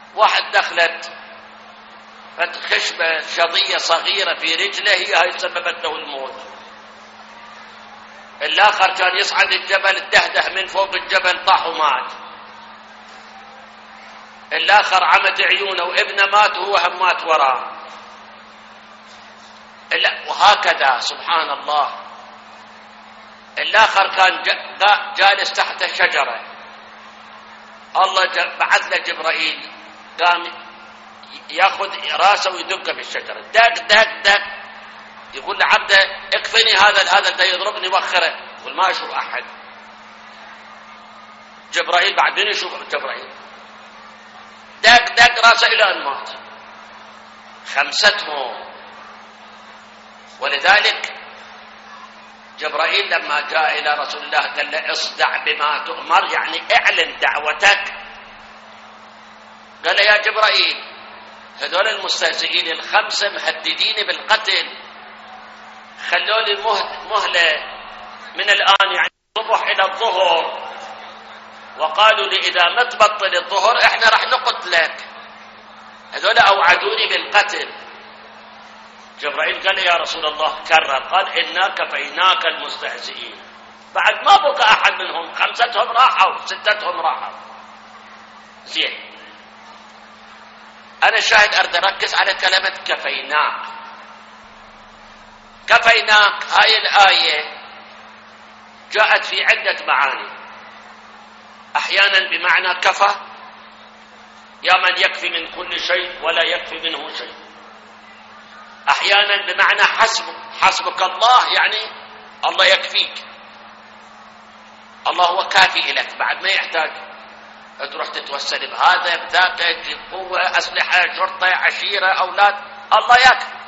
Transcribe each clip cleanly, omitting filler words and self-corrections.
واحد دخلت خشبة شظية صغيرة في رجله، هي سببت له الموت. الآخر كان يصعد الجبل، الدهده من فوق الجبل طاح ومات. الآخر عمت عيونه وابنه مات وهو هم مات وراه. وهكذا سبحان الله. الآخر كان جالس تحت شجرة، الله بعث له جبرائيل قام ياخذ راسه ويدقه في الشجرة، دق دق دق، يقول لعبده اكفني، هذا ده يضربني وخره، يقول ما اشوف احد. جبرائيل بعدين يشوف جبرائيل، دق دق راسه الى ان مات. خمستهم. ولذلك جبرائيل لما جاء الى رسول الله قال له اصدع بما تؤمر، يعني اعلن دعوتك. قال يا جبرائيل هذول المستهزئين الخمسة مهدديني بالقتل، خلوا لي مهلة من الآن، يعني الصبح إلى الظهر، وقالوا لي إذا ما تبطل الظهر إحنا راح نقتلك. هذول أوعدوني بالقتل. جبرائيل قال يا رسول الله كرر، قال إنا كفيناك المستهزئين. بعد ما بقى أحد منهم، خمستهم راحوا، ستتهم راحوا. زين، أنا الشاهد أريد أركز على كلمة كفيناك. كفيناك هاي الآية جاءت في عدة معاني. أحيانا بمعنى كفى، يا من يكفي من كل شيء ولا يكفي منه شيء. أحيانا بمعنى حسبك الله، يعني الله يكفيك، الله هو كافي لك، بعد ما يحتاج تروح تتوسل بهذا بذاك، تجيب قوة، أسلحة، شرطة، عشيرة، أولاد، الله يكفي.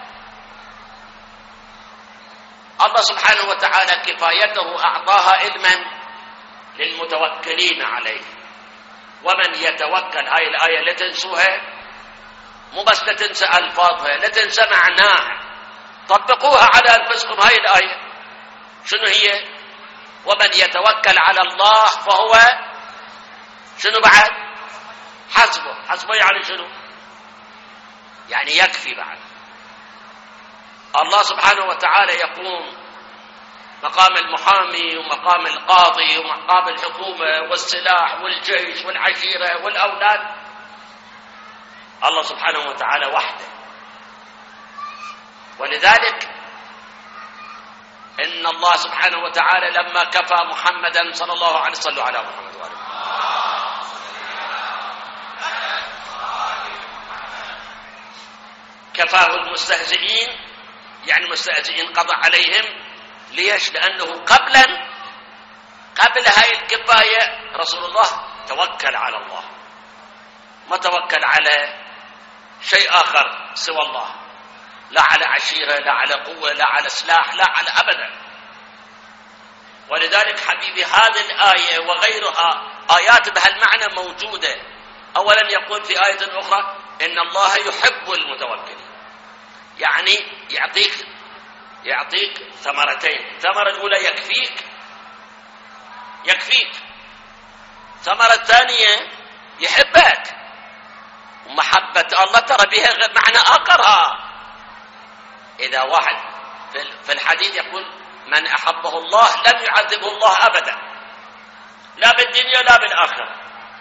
الله سبحانه وتعالى كفايته أعطاها علما للمتوكلين عليه. ومن يتوكل، هاي الآية لا تنسوها، مو بس لا تنسى ألفاظها، لا تنسى معناها، طبقوها على أنفسكم. هاي الآية شنو هي؟ ومن يتوكل على الله فهو شنو بعد؟ حسبه يعني شنو؟ يعني يكفي. بعد الله سبحانه وتعالى يقوم مقام المحامي ومقام القاضي ومقام الحكومة والسلاح والجيش والعشيرة والأولاد، الله سبحانه وتعالى وحده. ولذلك إن الله سبحانه وتعالى لما كفى محمدا صلى الله عليه وسلم على محمد وآله، كفاه المستهزئين، يعني المستهزئين قضى عليهم. ليش؟ لأنه قبل هاي الكفاية رسول الله توكل على الله، ما توكل على شيء آخر سوى الله، لا على عشيرة، لا على قوة، لا على سلاح، لا على أبدا. ولذلك حبيبي هذه الآية وغيرها آيات بهالمعنى موجودة. أولا يقول في آية أخرى إن الله يحب المتوكلين، يعني يعطيك ثمرتين. الثمرة الأولى يكفيك. الثمرة الثانية يحبك، ومحبة الله ترى بها معنى آخرها. إذا واحد في الحديث يقول من أحبه الله لم يعذبه الله أبدا، لا بالدنيا لا بالآخرة.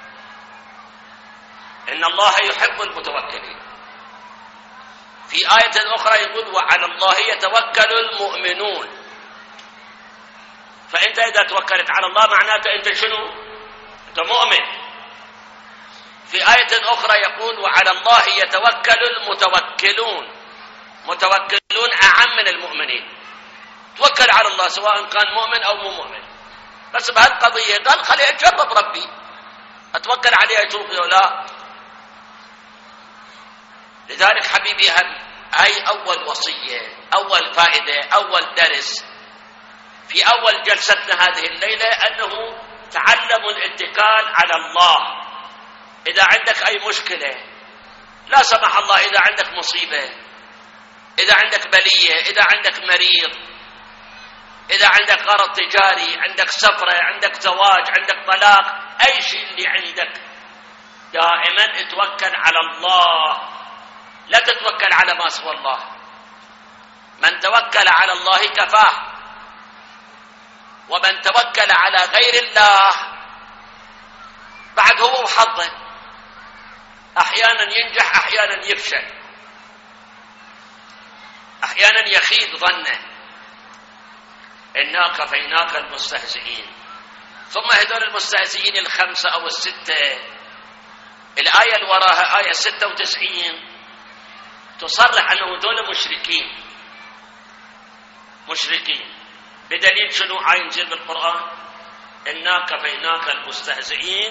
إن الله يحب المتوكلين. في آية أخرى يقول وعلى الله يتوكل المؤمنون. فأنت إذا توكلت على الله معناته أنت شنو؟ أنت مؤمن. في آية أخرى يقول وعلى الله يتوكل المتوكلون. متوكلون أعم من المؤمنين. توكل على الله سواء كان مؤمن أو مو مؤمن، بس بهالقضية قال خلي أجرب ربي، أتوكل عليه أشوف لا. لذلك حبيبي هاي أول وصية، أول فائدة، أول درس في أول جلستنا هذه الليلة، أنه تعلموا الاتكال على الله. إذا عندك أي مشكلة، لا سمح الله، إذا عندك مصيبة، إذا عندك بلية، إذا عندك مريض، إذا عندك غرض تجاري، عندك سفرة، عندك زواج، عندك طلاق، أي شيء اللي عندك دائما اتوكل على الله، لا تتوكل على ما سوى الله. من توكل على الله كفاه، ومن توكل على غير الله بعد هو وحظه، احيانا ينجح احيانا يفشل، احيانا يخيب ظنه. إنا كفيناك المستهزئين. ثم هذول المستهزئين الخمسة أو الستة، الآية اللي وراها آية 96 تصرح أنه هذول مشركين. بدليل شنو؟ آية ينزل بالقرآن إنا كفيناك المستهزئين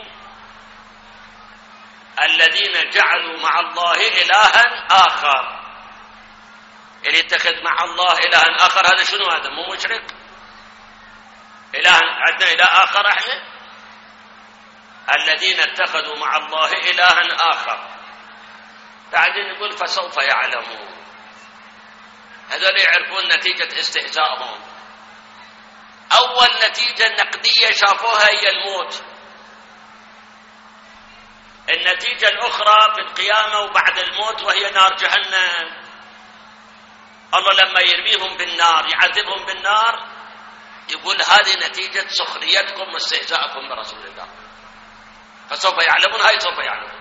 الذين جعلوا مع الله إلها آخر. اللي يتخذ مع الله إلها آخر هذا شنو؟ هذا مو مشرك؟ إله عندنا إله آخر احنا؟ الذين اتخذوا مع الله إلها آخر. بعدين يقول فسوف يعلمون. هذول يعرفون نتيجة استهزائهم. أول نتيجة نقدية شافوها هي الموت. النتيجة الأخرى في القيامة وبعد الموت وهي نار جهنم. الله لما يرميهم بالنار يعذبهم بالنار يقول هذه نتيجة سخريتكم واستهزائكم برسول الله. فسوف يعلمون، هاي سوف يعلمون.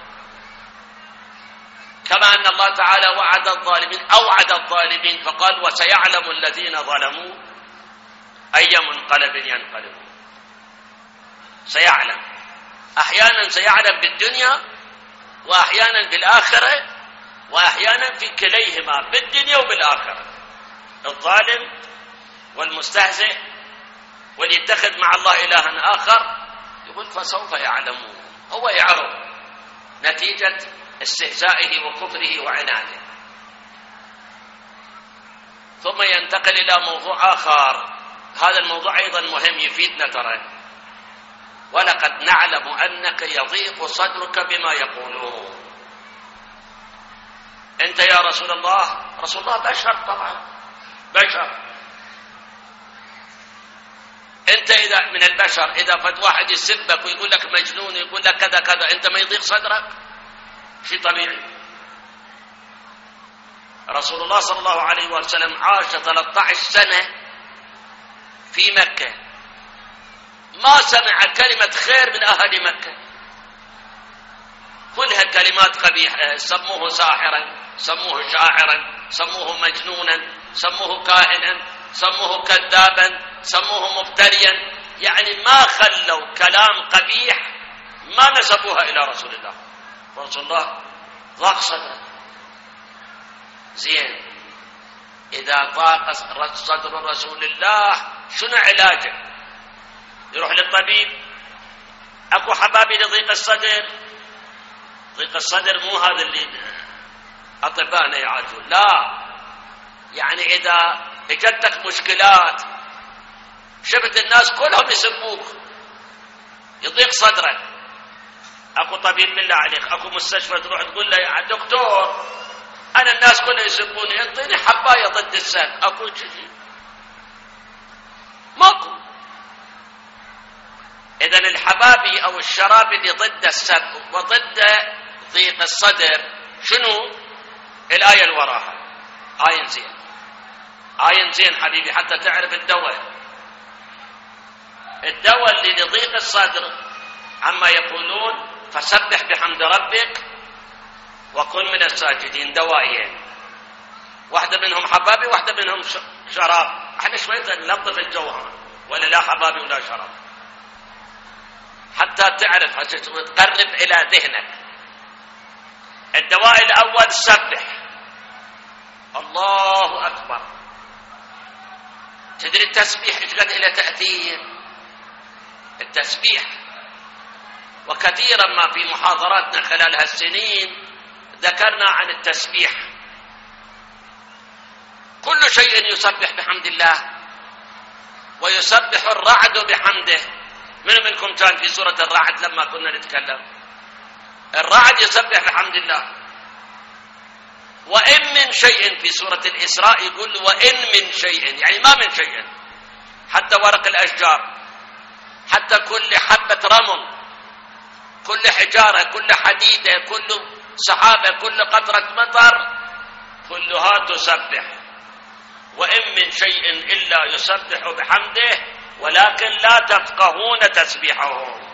كما أن الله تعالى أوعد الظالمين فقال وسيعلم الذين ظلموا أي منقلب ينقلبون. سيعلم، أحيانا سيعلم بالدنيا وأحيانا بالآخرة، وأحيانا في كليهما بالدنيا وبالآخرة. الظالم والمستهزئ واللي يتخذ مع الله إلها آخر يقول فسوف يعلمون. هو يعرف نتيجة استهزائه وكفره وعناده. ثم ينتقل إلى موضوع آخر. هذا الموضوع أيضا مهم يفيدنا ترى. ولقد نعلم أنك يضيق صدرك بما يقولون. أنت يا رسول الله، رسول الله بشر طبعا، بشر. أنت إذا من البشر إذا فد واحد يسبك ويقول لك مجنون ويقول لك كذا كذا، أنت ما يضيق صدرك؟ شيء طبيعي. رسول الله صلى الله عليه وسلم عاش 13 سنة في مكة، ما سمع كلمة خير من أهل مكة، كلها كلمات قبيحة. سموه ساحرا، سموه شاعرا، سموه مجنونا، سموه كاهنا، سموه كذابا، سموه مفتريا. يعني ما خلوا كلام قبيح ما نسبوها إلى رسول الله. رسول الله ضاق صدره. زين، إذا ضاق صدر رسول الله شنو علاجه؟ يروح للطبيب. أكو حبابي لضيق الصدر. ضيق الصدر مو هذا اللي أطباءنا يعالجون، لا. يعني إذا اجتك مشكلات شفت الناس كلهم يسبوك يضيق صدرك، اكو طبيب بالله عليك، اكو مستشفى تروح تقول له يا دكتور انا الناس كلها يسبوني، انطيني حبايه ضد السب. اكو شيء ماكو. اذا الحبابي او الشراب اللي ضد السب وضد ضيق الصدر شنو؟ الايه اللي وراها آية زين. آية زين حبيبي حتى تعرف الدواء اللي لضيق الصدر عما يقولون فسبح بحمد ربك وكن من الساجدين. دوائين، واحدة منهم حبابي واحدة منهم شراب. احنا شوية نلطف الجو، ولا لا حبابي ولا شراب، حتى تعرف تقرب إلى ذهنك. الدواء الأول سبح، الله أكبر. تدري التسبيح ايش قد له تأثير؟ التسبيح، وكثيرا ما في محاضراتنا خلال هالسنين ذكرنا عن التسبيح. كل شيء يسبح بحمد الله، ويسبح الرعد بحمده. من منكم كان في سورة الرعد لما كنا نتكلم؟ الرعد يسبح بحمد الله. وإن من شيء في سورة الإسراء يقول وإن من شيء، يعني ما من شيء، حتى ورق الأشجار، حتى كل حبة رمل كل حجارة، كل حديدة، كل سحابة، كل قطرة مطر، كلها تسبح. وإن من شيء إلا يسبح بحمده ولكن لا تفقهون تسبيحهم.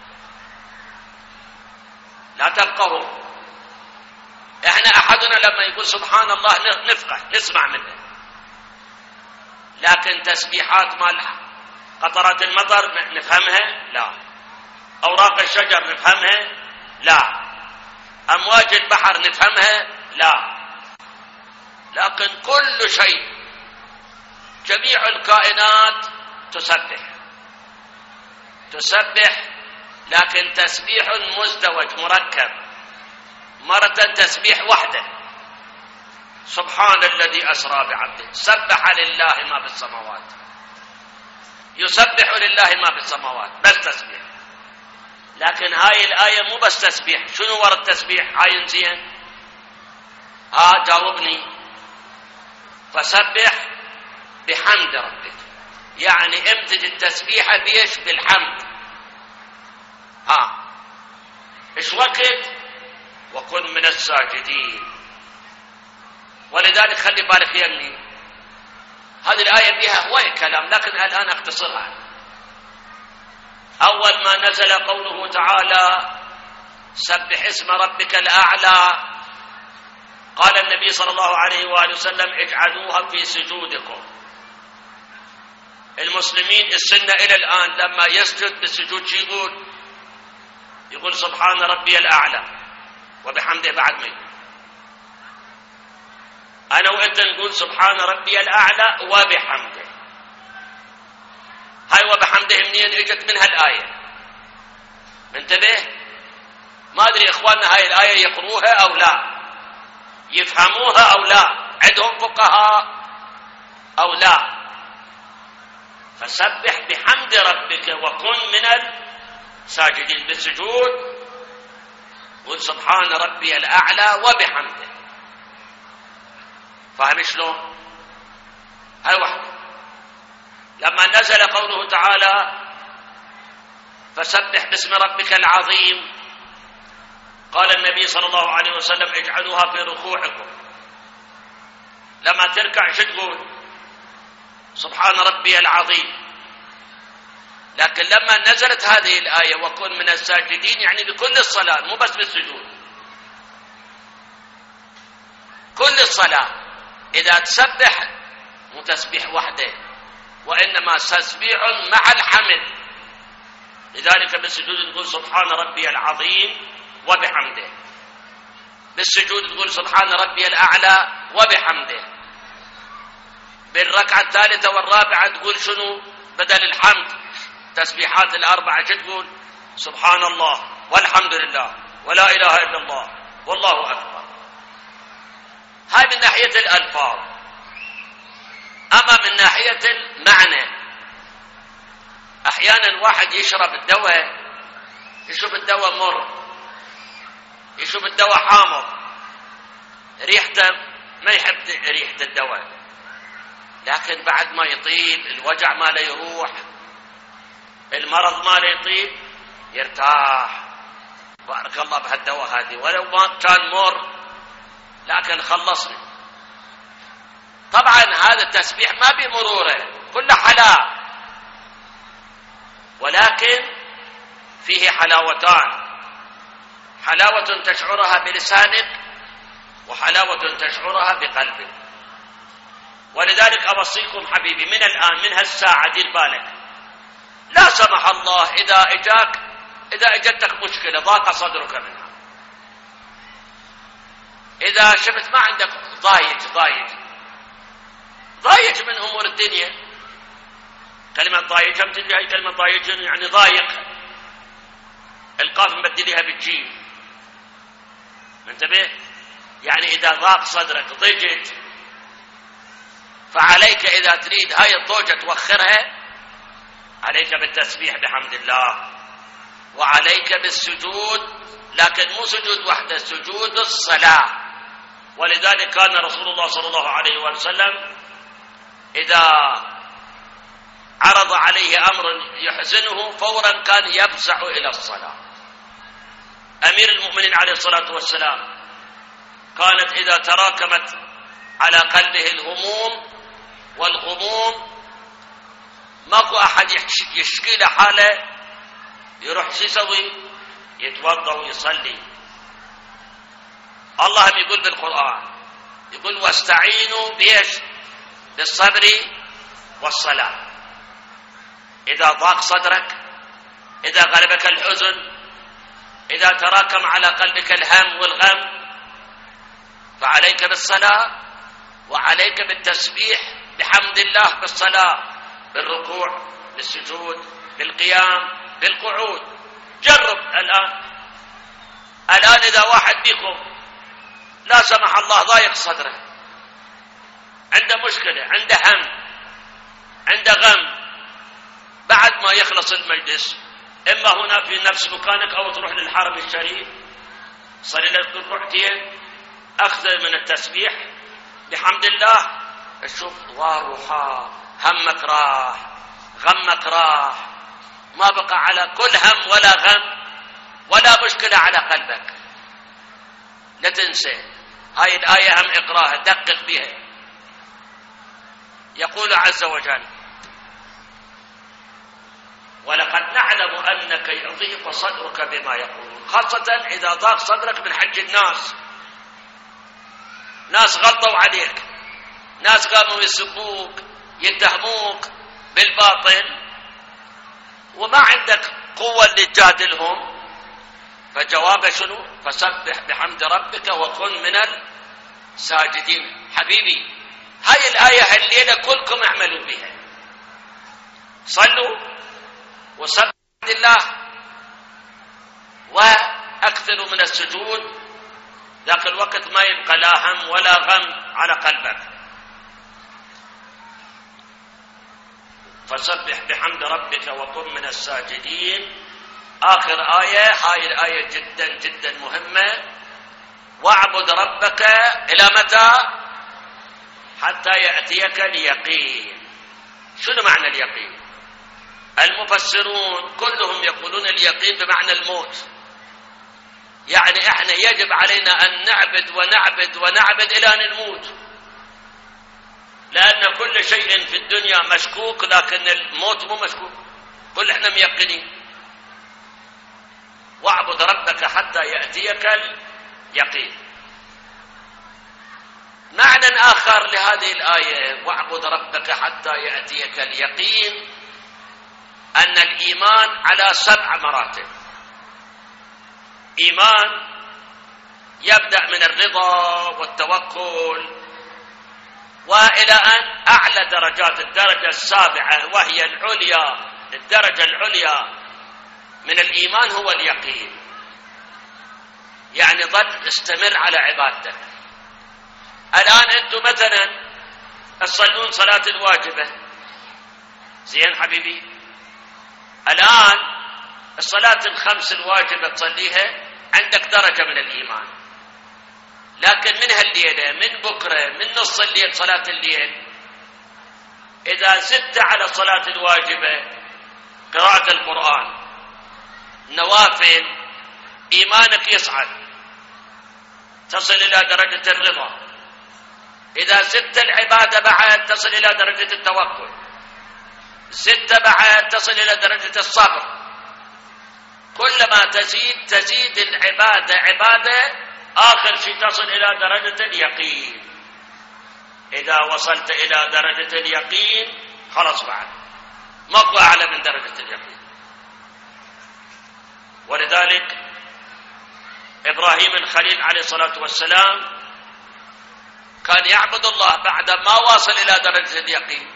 لا تفقهون. احنا أحدنا لما يقول سبحان الله نفقه، نسمع منه، لكن تسبيحات مال قطرات المطر نفهمها؟ لا. أوراق الشجر نفهمها؟ لا. أمواج البحر نفهمها؟ لا. لكن كل شيء، جميع الكائنات تسبح، لكن تسبيح مزدوج مركب. مرة تسبيح وحده، سبحان الذي أسرى بعبده، سبح لله ما في السماوات، يسبح لله ما في السماوات، بس تسبيح. لكن هاي الآية مو بس تسبيح. شنو ورا التسبيح؟ هاي زين، جاوبني. فسبح بحمد ربك، يعني امتد التسبيحة بيش؟ بالحمد. ايش وقت؟ وكن من الساجدين. ولذلك خلي بالك يمني، هذه الآية بها هواية كلام، لكن الآن اختصرها. أول ما نزل قوله تعالى سبح اسم ربك الأعلى، قال النبي صلى الله عليه وآله وسلم اجعلوها في سجودكم. المسلمين السنة إلى الآن لما يسجد بالسجود يقول سبحان ربي الأعلى وبحمده. بعد ما يقول أنا وأنت نقول سبحان ربي الأعلى وبحمده. هاي وبحمده منين اجت منها الآية؟ انتبه. ما أدري إخواننا هاي الآية يقروها أو لا، يفهموها أو لا، عندهم فقهاء أو لا. فسبح بحمد ربك وكن من الساجدين. بالسجود قل سبحان ربي الأعلى وبحمده. فاهم شلون؟ هاي واحدة. لما نزل قوله تعالى فسبح باسم ربك العظيم، قال النبي صلى الله عليه وسلم اجعلوها في ركوعكم. لما تركع شو تقول؟ سبحان ربي العظيم. لكن لما نزلت هذه الآية وكن من الساجدين، يعني بكل الصلاة مو بس بالسجود، كل الصلاة. إذا تسبح مو تسبيح وحده، وإنما تسبيح مع الحمد. لذلك بالسجود تقول سبحان ربي العظيم وبحمده، بالسجود تقول سبحان ربي الأعلى وبحمده. بالركعة الثالثة والرابعة تقول شنو بدل الحمد؟ تسبيحات الأربعة شو تقول؟ سبحان الله والحمد لله ولا إله إلا الله والله أكبر. هاي من ناحية الألفاظ. أما من ناحية المعنى، أحيانا واحد يشرب الدواء، يشرب الدواء مر، يشرب الدواء حامض، ريحته ما يحب ريحة الدواء، لكن بعد ما يطيب الوجع ما لا يروح، المرض ما لا يطيب، يرتاح. بارك الله بهالدواء هذه ولو ما كان مر لكن خلصني. طبعا هذا التسبيح ما بمروره، كله حلاوة، ولكن فيه حلاوتان: حلاوة تشعرها بلسانك، وحلاوة تشعرها بقلبك. ولذلك أوصيكم حبيبي من الآن، من هالساعة دير بالك، لا سمح الله إذا أجتك مشكلة ضاق صدرك منها، إذا شفت ما عندك ضايج من أمور الدنيا. كلمة ضايج هم تدري هاي كلمة ضايج يعني ضايق، القاف مبدلها بالجيم، انتبه. يعني إذا ضاق صدرك ضجت، فعليك إذا تريد هاي الضوجة توخرها، عليك بالتسبيح بحمد الله، وعليك بالسجود، لكن مو سجود وحده، سجود الصلاة. ولذلك كان رسول الله صلى الله عليه وسلم إذا عرض عليه أمر يحزنه فورا كان يفزع إلى الصلاة. أمير المؤمنين عليه الصلاة والسلام كانت إذا تراكمت على قلبه الهموم والغموم ماكو أحد يشكي له حاله، يروح يسوي؟ يتوضأ ويصلي. الله يقول بالقرآن، يقول واستعينوا بإيش؟ بالصبر والصلاة. إذا ضاق صدرك، إذا غلبك الحزن، إذا تراكم على قلبك الهم والغم، فعليك بالصلاة وعليك بالتسبيح بحمد الله بالصلاة، بالركوع، بالسجود، بالقيام، بالقعود. جرب الآن إذا واحد بيكم لا سمح الله ضايق صدره، عنده مشكلة، عنده هم، عنده غم، بعد ما يخلص المجلس إما هنا في نفس مكانك أو تروح للحرم الشريف، صلي لك ركعتين، أخذ من التسبيح بحمد الله، تشوف واروحا، همك راح، غمك راح، ما بقى على كل هم ولا غم ولا مشكلة على قلبك. لا تنسى هاي الآية، هم اقراها، دقق بها. يقول عز وجل ولقد نعلم أنك يضيق صدرك بما يقولون، خاصة إذا ضاق صدرك من حج الناس، ناس غلطوا عليك، ناس قاموا يسبوك يتهموك بالباطل وما عندك قوة لتجادلهم، فجوابه شنو؟ فسبح بحمد ربك وكن من الساجدين. حبيبي هاي الآية الليلة كلكم اعملوا بها، صلوا وسبحوا الله وأكثروا من السجود، ذاك الوقت ما يبقى لا هم ولا غم على قلبك. فسبح بحمد ربك وكن من الساجدين. آخر آية، هاي الآية جدا جدا مهمة، واعبد ربك إلى متى؟ حتى يأتيك اليقين. شنو معنى اليقين؟ المفسرون كلهم يقولون اليقين بمعنى الموت، يعني احنا يجب علينا أن نعبد ونعبد ونعبد إلى أن نموت، لأن كل شيء في الدنيا مشكوك لكن الموت مو مشكوك، كل احنا ميقنين. واعبد ربك حتى يأتيك اليقين. معنى آخر لهذه الآية واعبد ربك حتى يأتيك اليقين، أن الإيمان على 7 مراتب. إيمان يبدأ من الرضا والتوكل وإلى أن أعلى درجات، الدرجة السابعة وهي العليا، الدرجة العليا من الإيمان هو اليقين، يعني ظل استمر على عبادتك. الآن أنتم مثلا تصلون صلاة الواجبة، زين حبيبي، الآن الصلاة الخمس الواجبة تصليها عندك درجة من الإيمان، لكن من هالليلة، من بكرة، من نص الليل صلاة الليل، إذا زدت على الصلاة الواجبة قراءة القرآن، نوافل، إيمانك يصعد، تصل إلى درجة الرضا. إذا زدت العبادة بعد تصل إلى درجة التوكل، زدت بعد تصل إلى درجة الصبر. كلما تزيد العبادة عبادة، آخر شيء تصل إلى درجة اليقين. إذا وصلت إلى درجة اليقين خلاص بعد ماكو أعلى من درجة اليقين. ولذلك إبراهيم الخليل عليه الصلاة والسلام كان يعبد الله بعد ما واصل إلى درجة اليقين.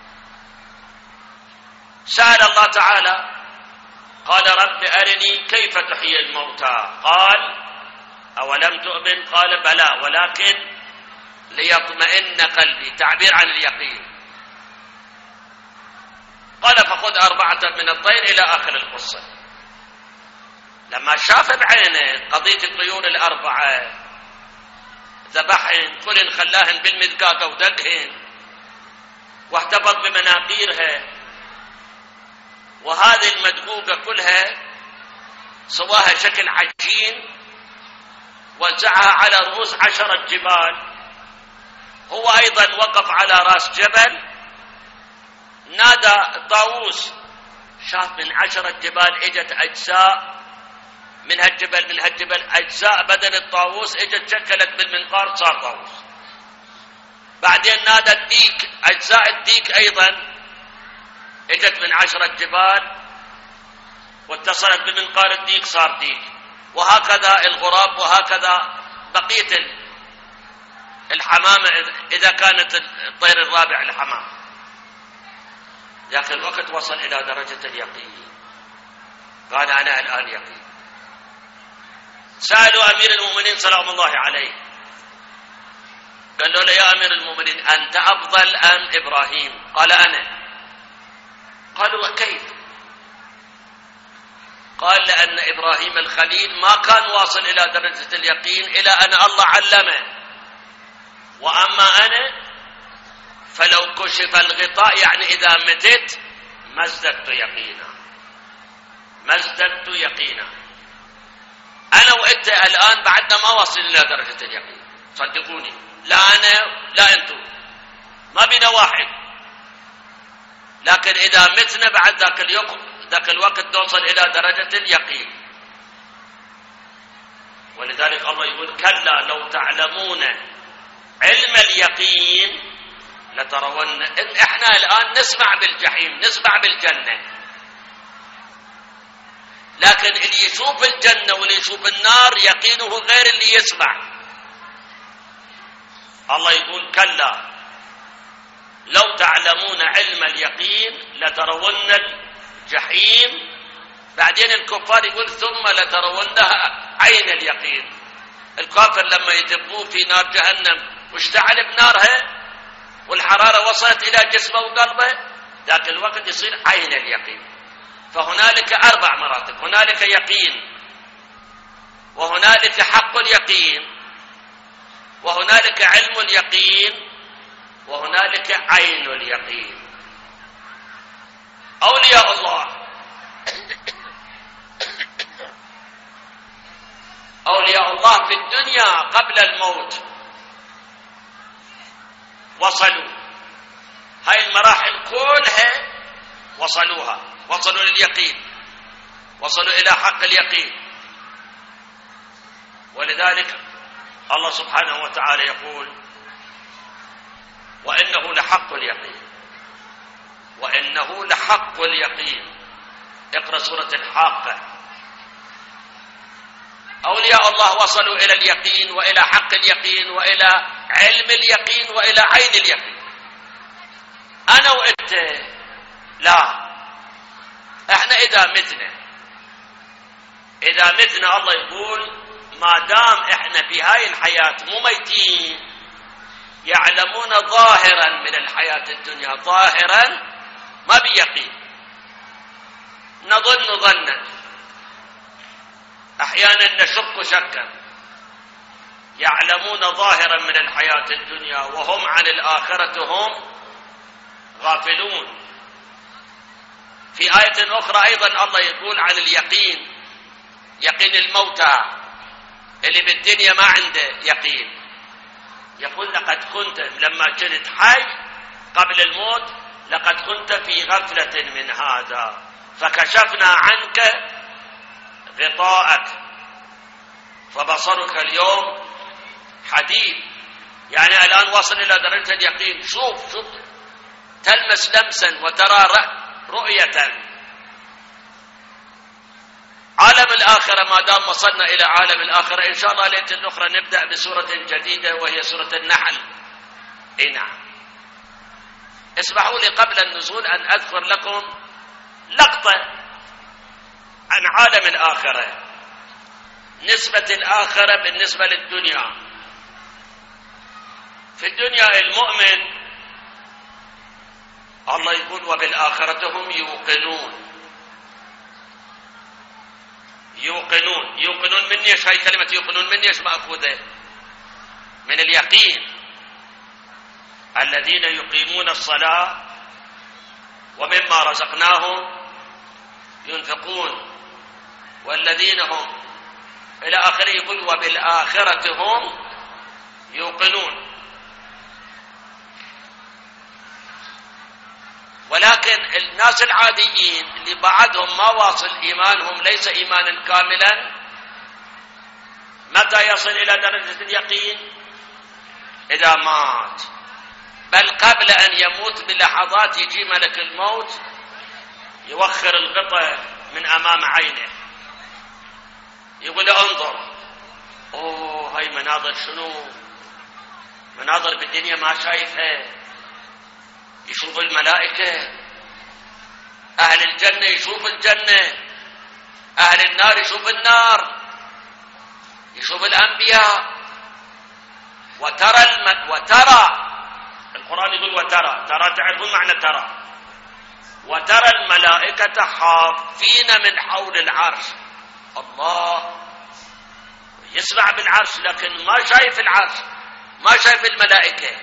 سأل الله تعالى قال رب أرني كيف تحيي الموتى، قال أولم تؤمن، قال بلى ولكن ليطمئن قلبي، تعبير عن اليقين. قال فخذ 4 من الطير إلى آخر القصة. لما شاف بعينه قضية الطيور 4 ذبحهن، كلن خلاهن بالمذقاقة ودقهن واحتفظ بمناقيرها، وهذه المدقوقة كلها سواها شكل عجين، وزعها على رؤوس 10 جبال. هو أيضا وقف على رأس جبل، نادى الطاووس، شاف من 10 جبال اجت أجزاء من هالجبل أجزاء بدن الطاووس اجت شكلت بالمنقار صار طاووس. بعدين نادى الديك، أجزاء الديك أيضا اجت من 10 جبال واتصلت بمنقار الديك صار ديك. وهكذا الغراب، وهكذا بقية الحمامة إذا كانت الطير الرابع الحمام. لكن الوقت وصل إلى درجة اليقين، قال أنا الآن يقين. سألوا أمير المؤمنين سلام الله عليه، قالوا له يا أمير المؤمنين أنت أفضل أم إبراهيم؟ قال أنا. قالوا وكيف؟ قال لأن إبراهيم الخليل ما كان واصل إلى درجة اليقين إلى أن الله علمه، وأما أنا فلو كشف الغطاء يعني إذا متت ما ازددت يقينا، ما ازددت يقينا. أنا وإنت الآن بعدنا ما واصل إلى درجة اليقين، صدقوني، لا أنا لا أنتم، ما بينا واحد. لكن إذا متنا بعد ذاك الوقت نوصل إلى درجة اليقين. ولذلك الله يقول كلا لو تعلمون علم اليقين لترون. احنا الآن نسمع بالجحيم، نسمع بالجنة، لكن اللي يشوف الجنة واللي يشوف النار يقينه غير اللي يسمع. الله يقول كلا لو تعلمون علم اليقين لترون الجحيم. بعدين الكفار يقول ثم لترونها عين اليقين. الكافر لما يدبوه في نار جهنم واشتعل بنارها والحرارة وصلت إلى جسمه وقلبه، ذاك الوقت يصير عين اليقين. فهنالك 4 مراتب، هنالك يقين، وهنالك حق اليقين، وهنالك علم اليقين، وهنالك عين اليقين. أولياء الله أولياء الله في الدنيا قبل الموت وصلوا هاي المراحل كلها، وصلوا لليقين، وصلوا إلى حق اليقين. ولذلك الله سبحانه وتعالى يقول وإنه لحق اليقين، وإنه لحق اليقين. اقرأ سورة الحاقة. أولياء الله وصلوا إلى اليقين وإلى حق اليقين وإلى علم اليقين وإلى عين اليقين. أنا وإنت لا. احنا إذا متنا الله يقول ما دام احنا في هاي الحياة مو ميتين، يعلمون ظاهرا من الحياة الدنيا، ظاهرا ما بيقين، نظن ظنا، احيانا نشك شكا. يعلمون ظاهرا من الحياة الدنيا وهم عن الآخرة هم غافلون. في آية أخرى أيضا الله يقول عن اليقين، يقين الموتى اللي بالدنيا ما عنده يقين، يقول لقد كنت لما كنت حي قبل الموت لقد كنت في غفلة من هذا فكشفنا عنك غطاءك فبصرك اليوم حديد. يعني الآن وصل إلى درجة اليقين. شوف تلمس لمسا وترى رؤية. عالم الآخرة ما دام وصلنا إلى عالم الآخرة إن شاء الله ليلة أخرى نبدأ بسورة جديدة وهي سورة النحل. نعم. اسمحوا لي قبل النزول أن أذكر لكم لقطة عن عالم الآخرة، نسبة الآخرة بالنسبة للدنيا. في الدنيا المؤمن الله يقول وبالآخرة هم يوقنون. يوقنون من ايش؟ هاي كلمة يوقنون من ايش مأخوذة؟ من اليقين. الذين يقيمون الصلاة ومما رزقناهم ينفقون والذين هم إلى آخره، يقول وبالآخرة هم يوقنون. ولكن الناس العاديين اللي بعدهم ما واصل إيمانهم ليس إيمانا كاملا، متى يصل إلى درجة اليقين؟ إذا مات، بل قبل أن يموت بلحظات يجي ملك الموت يوخر الغطاء من أمام عينه، يقول انظر. اوه هاي مناظر، شنو مناظر بالدنيا ما شايفها. يشوف الملائكة، أهل الجنة يشوف الجنة، أهل النار يشوف النار، يشوف الأنبياء. وترى القرآن يقول وترى، تعرفون معنى ترى. وترى الملائكة حافين من حول العرش. الله يسمع بالعرش لكن ما شايف العرش، ما شايف الملائكة.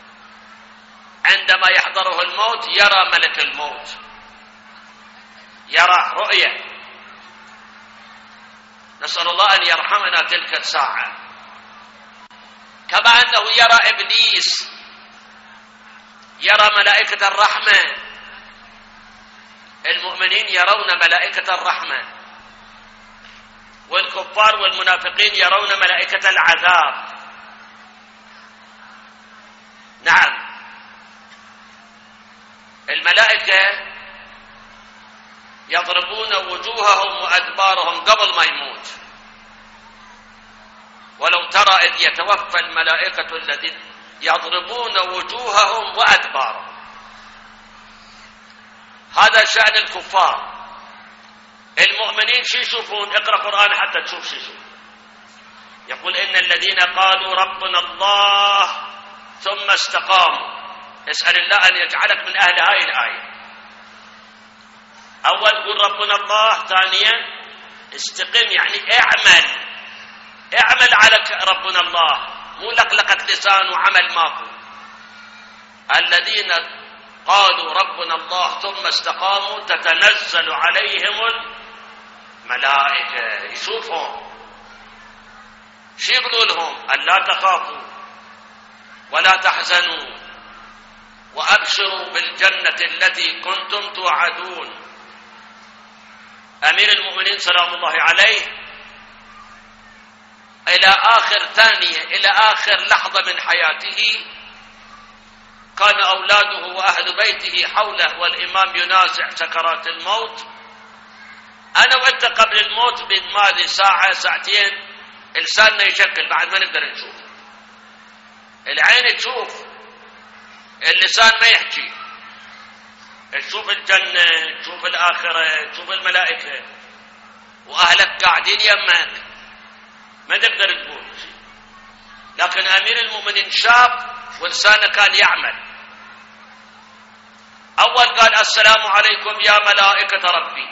عندما يحضره الموت يرى ملك الموت، يرى رؤية. نسأل الله أن يرحمنا تلك الساعة. كما أنه يرى إبليس، يرى ملائكة الرحمة. المؤمنين يرون ملائكة الرحمة، والكفار والمنافقين يرون ملائكة العذاب. نعم، الملائكة يضربون وجوههم وأدبارهم قبل ما يموت. ولو ترى إذ يتوفى الملائكة الذين يضربون وجوههم وأدبارهم. هذا شأن الكفار. المؤمنين شو يشوفون؟ اقرأ قرآن حتى تشوف شو يشوفون. يقول إن الذين قالوا ربنا الله ثم استقاموا. اسأل الله أن يجعلك من أهل هاي الآية. أول قول ربنا الله، ثانيا استقم يعني اعمل على ربنا الله، مو لقلقة لسان وعمل ماكو. الذين قالوا ربنا الله ثم استقاموا تتنزل عليهم الملائكة. يشوفهم شو يقولوا لهم؟ ألا تخافوا ولا تحزنوا وأبشروا بالجنة التي كنتم توعدون. أمير المؤمنين سلام الله عليه إلى آخر ثانية، إلى آخر لحظة من حياته كان أولاده وأهل بيته حوله والإمام ينازع سكرات الموت. أنا وأنت قبل الموت بماذا ساعة ساعتين لساننا يشكل، بعد ما نقدر نشوف. العين تشوف، اللسان ما يحكي. تشوف الجنة، تشوف الآخرة، تشوف الملائكة، وأهلك قاعدين يمك، ما تقدر تقول. لكن أمير المؤمنين شاف ولسانه كان يعمل. أول قال السلام عليكم يا ملائكة ربي،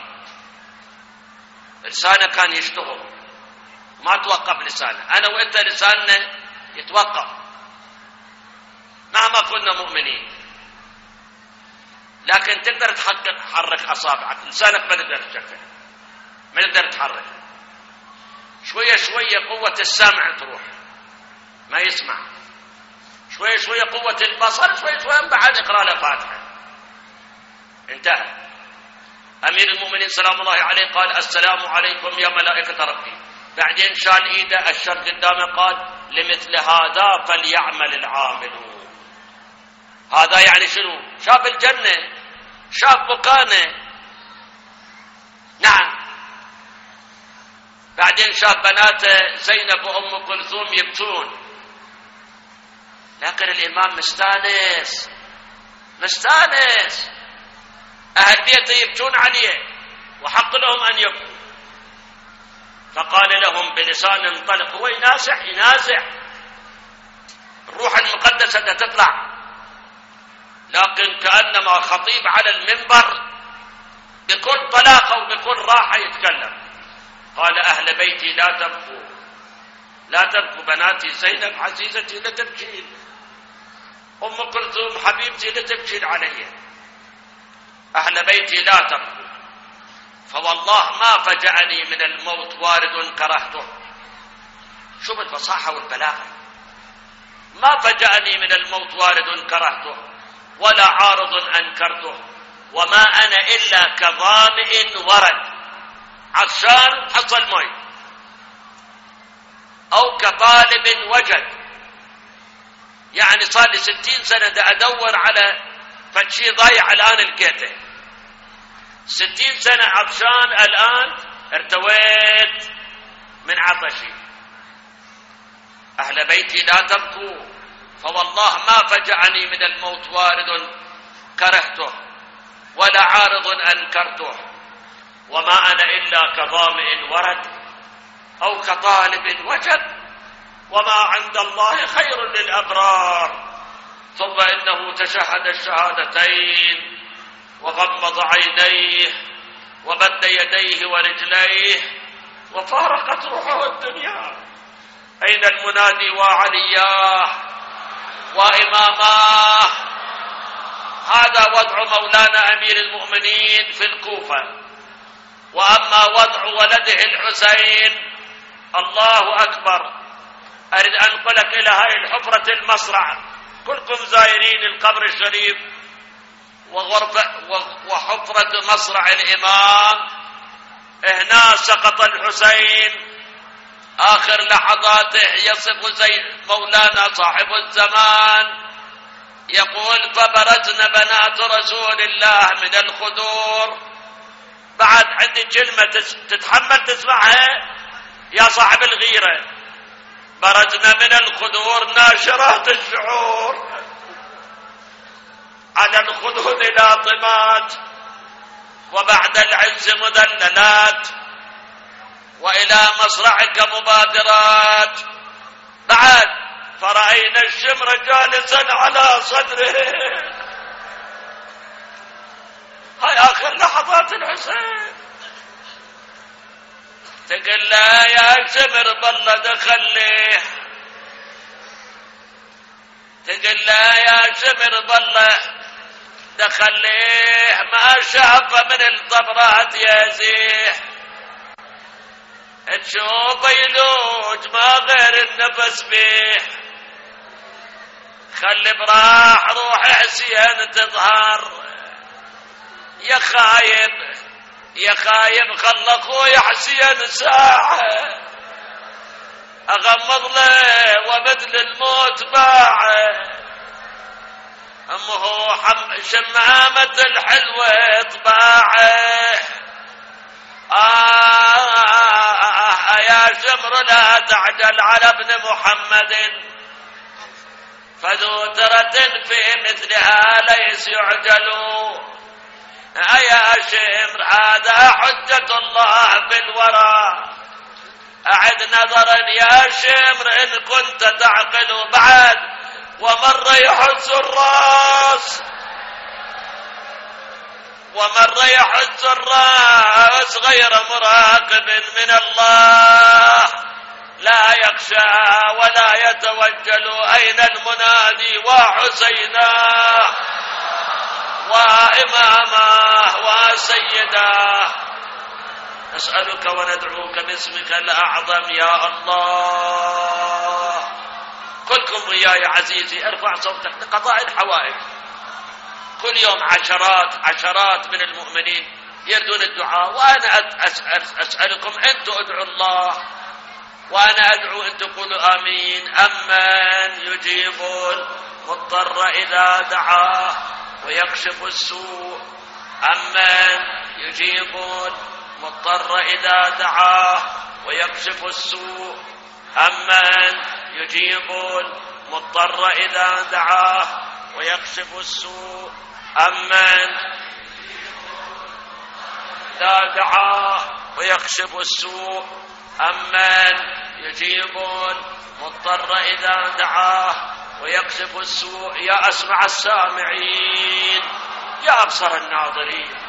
لسانه كان يشتغل، ما توقف لسانه. أنا وأنت لساننا يتوقف مهما كنا مؤمنين، لكن تقدر تحرك أصابعك، لسانك ما تقدر تشكل، ما تقدر تحرك. شوية شوية قوة السمع تروح، ما يسمع. شوية شوية قوة البصر، شوية شوية بعد اقرأ له فاتحة، انتهى. أمير المؤمنين سلام الله عليه قال السلام عليكم يا ملائكة ربي، بعدين شال ايده الشر قدامه قال لمثل هذا فليعمل العاملون. هذا يعني شنو؟ شاف الجنة، شاف مكانه. نعم. بعدين شاف بناته زينب وأم كلثوم يبكون، لكن الإمام مستانس، أهل بيته يبكون عليه وحق لهم أن يبكوا. فقال لهم بلسان انطلق، هو ينازع الروح المقدسة تطلع، لكن كأنما خطيب على المنبر بكل طلاقة وبكل راحة يتكلم. قال أهل بيتي لا تبكوا بناتي، زينب عزيزتي لا تبكين، أم كلثوم حبيبتي لا تبكين علي، أهل بيتي لا تبكوا. فوالله ما فجأني من الموت وارد كرهته. شوف الفصاحة والبلاغة. ما فجأني من الموت وارد كرهته ولا عارض أنكرته، وما أنا إلا كظامئ ورد عطشان حصل مي، أو كطالب وجد. يعني صار لي 60 سنة دا أدور على فشي ضايع، الآن لقيته. 60 سنة عطشان، الآن ارتويت من عطشي. أهل بيتي لا تبكوا، فوالله ما فجعني من الموت وارد كرهته ولا عارض أنكرته، وما أنا إلا كظامئ ورد أو كطالب وجد، وما عند الله خير للأبرار. ثم إنه تشهد الشهادتين وغمض عينيه ومد يديه ورجليه وفارقت روحه الدنيا. أين المنادي وعلياه وإماماه؟ هذا وضع مولانا أمير المؤمنين في الكوفة. وأما وضع ولده الحسين، الله أكبر. أريد أن أنقلك إلى هاي الحفرة المصرع، كلكم زائرين القبر الشريف وحفرة مصرع الإمام. هنا سقط الحسين آخر لحظاته. يصف زي مولانا صاحب الزمان يقول: فبرزن بنات رسول الله من الخدور. بعد عندي كلمة تتحمل تسمعها يا صاحب الغيرة. برزن من الخدور ناشرات الشعور، على الخدود لاطمات، وبعد العز مذللات، وإلى مصرعك مبادرات. بعد فرأينا الشمر جالسا على صدره. هاي آخر لحظات الحسين. تقول له يا شمر بالله دخليه، تقول له يا شمر بالله دخليه، ما شاف من الطبرات يزيح. تشوف يلوج ما غير النفس بيه، خلي براح روح حسين تظهر. يا خايب يا خايب خل اخوي حسين ساعة اغمض له ومثل الموت باعه. امه شمامة الحلوة طباعه. يا شمر لا تعجل على ابن محمد، فذو ترة في مثلها ليس يعجل. يا شمر هذا حجة الله في الورى، أعد نظرا يا شمر إن كنت تعقل. بعد ومر يحز الراس، ومر يحز الراس غير مراقب من الله، لا يخشى ولا يتوجل. أين المنادي وحسيناه وإماماه وسيداه؟ نسألك وندعوك باسمك الأعظم يا الله. كلكم وياي عزيزي ارفع صوتك لقضاء الحوائج. كل يوم عشرات من المؤمنين يردون الدعاء، وأنا أسألكم أن تدعوا الله، وأنا أدعو أن تقولوا آمين. أمن يجيب المضطر إذا دعاه ويكشف السوء، أمن يجيب المضطر إذا دعاه ويكشف السوء، أمن يجيب المضطر إذا دعاه ويكشف السوء، أمن إذا دعاه ويكشف السوء، أمن يجيب المضطر إذا دعاه ويكشف السوء. يا أسمع السامعين، يا أبصر الناظرين،